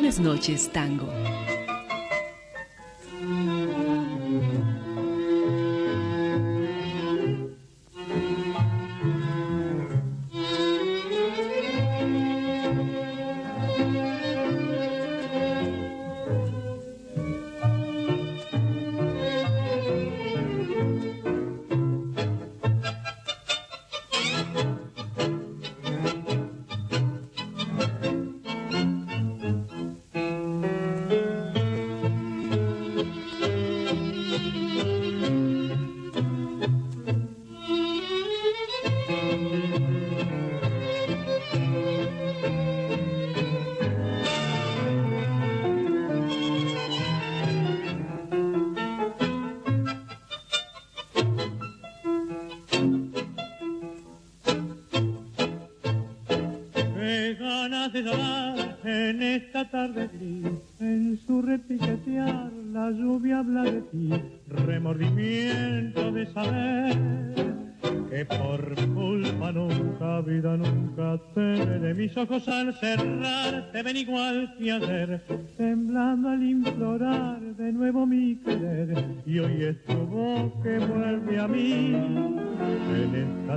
Buenas noches, tango. De llorar en esta tarde gris, en su repiquetear la lluvia habla de ti, remordimiento de saber que por culpa nunca, vida nunca, te de mis ojos al cerrar, te ven igual que ayer, temblando al implorar de nuevo mi querer, y hoy es tu voz que vuelve a mí en esta